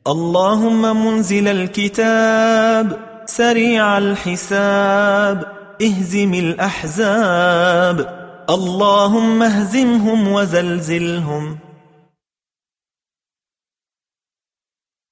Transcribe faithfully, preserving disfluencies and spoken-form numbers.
اللهم منزل الكتاب سريع الحساب اهزم الأحزاب اللهم اهزمهم وزلزلهم